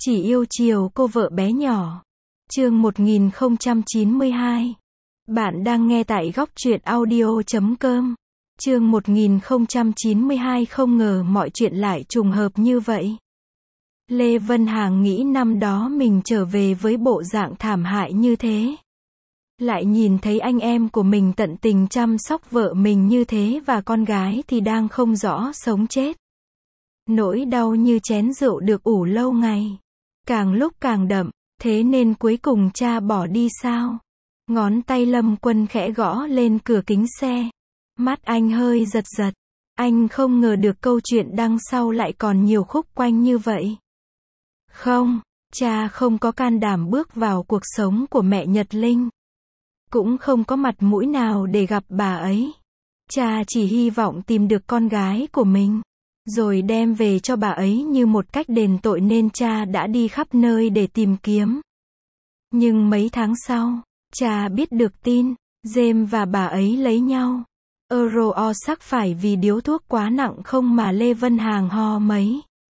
Chỉ yêu chiều cô vợ bé nhỏ. Chương 1092. Bạn đang nghe tại góc truyện audio.com. Chương 1092. Không ngờ mọi chuyện lại trùng hợp như vậy. Lê Vân Hằng nghĩ năm đó mình trở về với bộ dạng thảm hại như thế. Lại nhìn thấy anh em của mình tận tình chăm sóc vợ mình như thế và con gái thì đang không rõ sống chết. Nỗi đau như chén rượu được ủ lâu ngày. Càng lúc càng đậm, thế nên cuối cùng cha bỏ đi sao? Ngón tay Lâm Quân khẽ gõ lên cửa kính xe. Mắt anh hơi giật giật. Anh không ngờ được câu chuyện đằng sau lại còn nhiều khúc quanh như vậy. Không, cha không có can đảm bước vào cuộc sống của mẹ Nhật Linh. Cũng không có mặt mũi nào để gặp bà ấy. Cha chỉ hy vọng tìm được con gái của mình, rồi đem về cho bà ấy như một cách đền tội nên cha đã đi khắp nơi để tìm kiếm. Nhưng mấy tháng sau, cha biết được tin, James và bà ấy lấy nhau. Euro sắc phải vì điếu thuốc quá nặng không mà Lê Vân Hằng ho mấy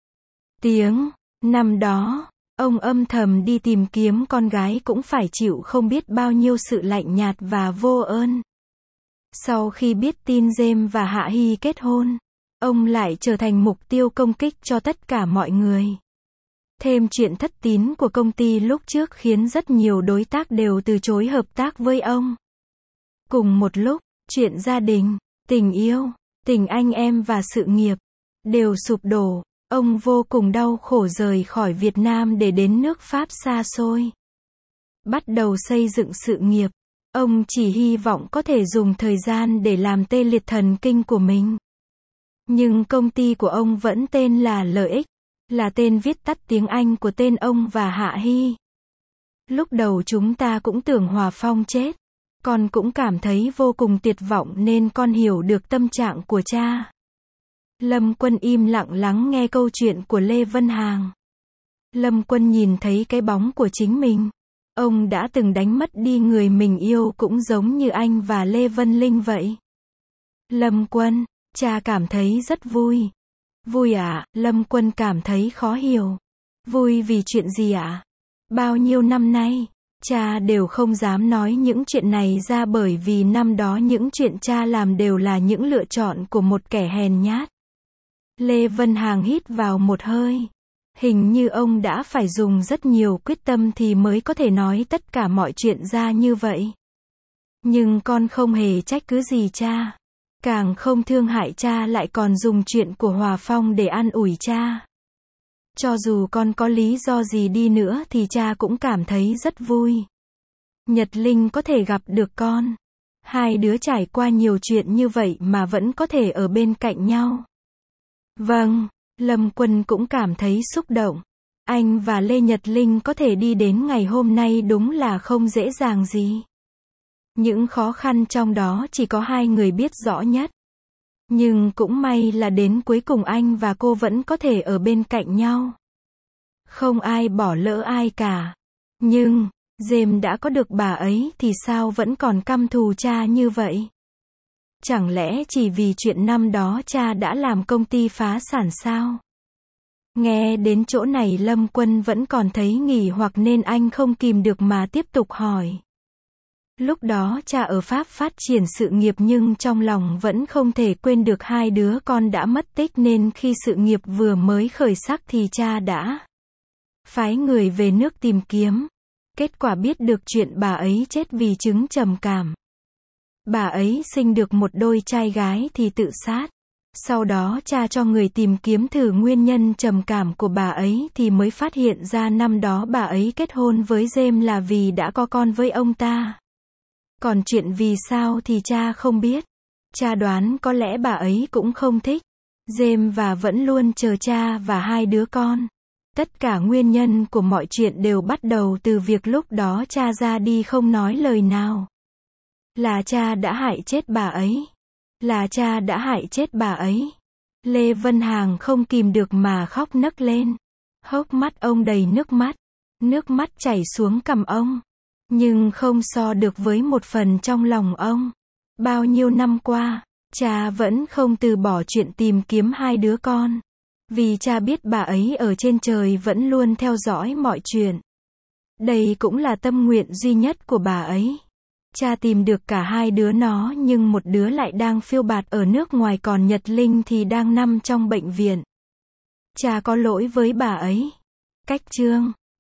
tiếng. Năm đó, ông âm thầm đi tìm kiếm con gái cũng phải chịu không biết bao nhiêu sự lạnh nhạt và vô ơn. Sau khi biết tin James và Hạ Hy kết hôn, ông lại trở thành mục tiêu công kích cho tất cả mọi người. Thêm chuyện thất tín của công ty lúc trước khiến rất nhiều đối tác đều từ chối hợp tác với ông. Cùng một lúc, chuyện gia đình, tình yêu, tình anh em và sự nghiệp đều sụp đổ. Ông vô cùng đau khổ rời khỏi Việt Nam để đến nước Pháp xa xôi. Bắt đầu xây dựng sự nghiệp. Ông chỉ hy vọng có thể dùng thời gian để làm tê liệt thần kinh của mình. Nhưng công ty của ông vẫn tên là Lợi Ích, là tên viết tắt tiếng Anh của tên ông và Hạ Hy. Lúc đầu chúng ta cũng tưởng Hòa Phong chết. Con cũng cảm thấy vô cùng tuyệt vọng nên con hiểu được tâm trạng của cha. Lâm Quân im lặng lắng nghe câu chuyện của Lê Vân Hằng. Lâm Quân nhìn thấy cái bóng của chính mình. Ông đã từng đánh mất đi người mình yêu cũng giống như anh và Lê Vân Linh vậy. Lâm Quân, cha cảm thấy rất vui. Vui ạ? Lâm Quân cảm thấy khó hiểu. Vui vì chuyện gì ạ? Bao nhiêu năm nay, cha đều không dám nói những chuyện này ra bởi vì năm đó những chuyện cha làm đều là những lựa chọn của một kẻ hèn nhát. Lê Vân Hằng hít vào một hơi. Hình như ông đã phải dùng rất nhiều quyết tâm thì mới có thể nói tất cả mọi chuyện ra như vậy. Nhưng con không hề trách cứ gì cha. Càng không thương hại cha lại còn dùng chuyện của Hòa Phong để an ủi cha. Cho dù con có lý do gì đi nữa thì cha cũng cảm thấy rất vui. Nhật Linh có thể gặp được con. Hai đứa trải qua nhiều chuyện như vậy mà vẫn có thể ở bên cạnh nhau. Vâng, Lâm Quân cũng cảm thấy xúc động. Anh và Lê Nhật Linh có thể đi đến ngày hôm nay đúng là không dễ dàng gì. Những khó khăn trong đó chỉ có hai người biết rõ nhất. Nhưng cũng may là đến cuối cùng anh và cô vẫn có thể ở bên cạnh nhau. Không ai bỏ lỡ ai cả. Nhưng, James đã có được bà ấy thì sao vẫn còn căm thù cha như vậy? Chẳng lẽ chỉ vì chuyện năm đó cha đã làm công ty phá sản sao? Nghe đến chỗ này Lâm Quân vẫn còn thấy nghỉ hoặc nên anh không kìm được mà tiếp tục hỏi. Lúc đó cha ở Pháp phát triển sự nghiệp nhưng trong lòng vẫn không thể quên được hai đứa con đã mất tích nên khi sự nghiệp vừa mới khởi sắc thì cha đã phái người về nước tìm kiếm. Kết quả biết được chuyện bà ấy chết vì chứng trầm cảm. Bà ấy sinh được một đôi trai gái thì tự sát. Sau đó cha cho người tìm kiếm thử nguyên nhân trầm cảm của bà ấy thì mới phát hiện ra năm đó bà ấy kết hôn với James là vì đã có con với ông ta. Còn chuyện vì sao thì cha không biết. Cha đoán có lẽ bà ấy cũng không thích James và vẫn luôn chờ cha và hai đứa con. Tất cả nguyên nhân của mọi chuyện đều bắt đầu từ việc lúc đó cha ra đi không nói lời nào. Là cha đã hại chết bà ấy. Là cha đã hại chết bà ấy. Lê Vân Hằng không kìm được mà khóc nấc lên. Hốc mắt ông đầy nước mắt. Nước mắt chảy xuống cằm ông. Nhưng không so được với một phần trong lòng ông. Bao nhiêu năm qua, cha vẫn không từ bỏ chuyện tìm kiếm hai đứa con. Vì cha biết bà ấy ở trên trời vẫn luôn theo dõi mọi chuyện. Đây cũng là tâm nguyện duy nhất của bà ấy. Cha tìm được cả hai đứa nó nhưng một đứa lại đang phiêu bạt ở nước ngoài còn Nhật Linh thì đang nằm trong bệnh viện. Cha có lỗi với bà ấy. Cách chương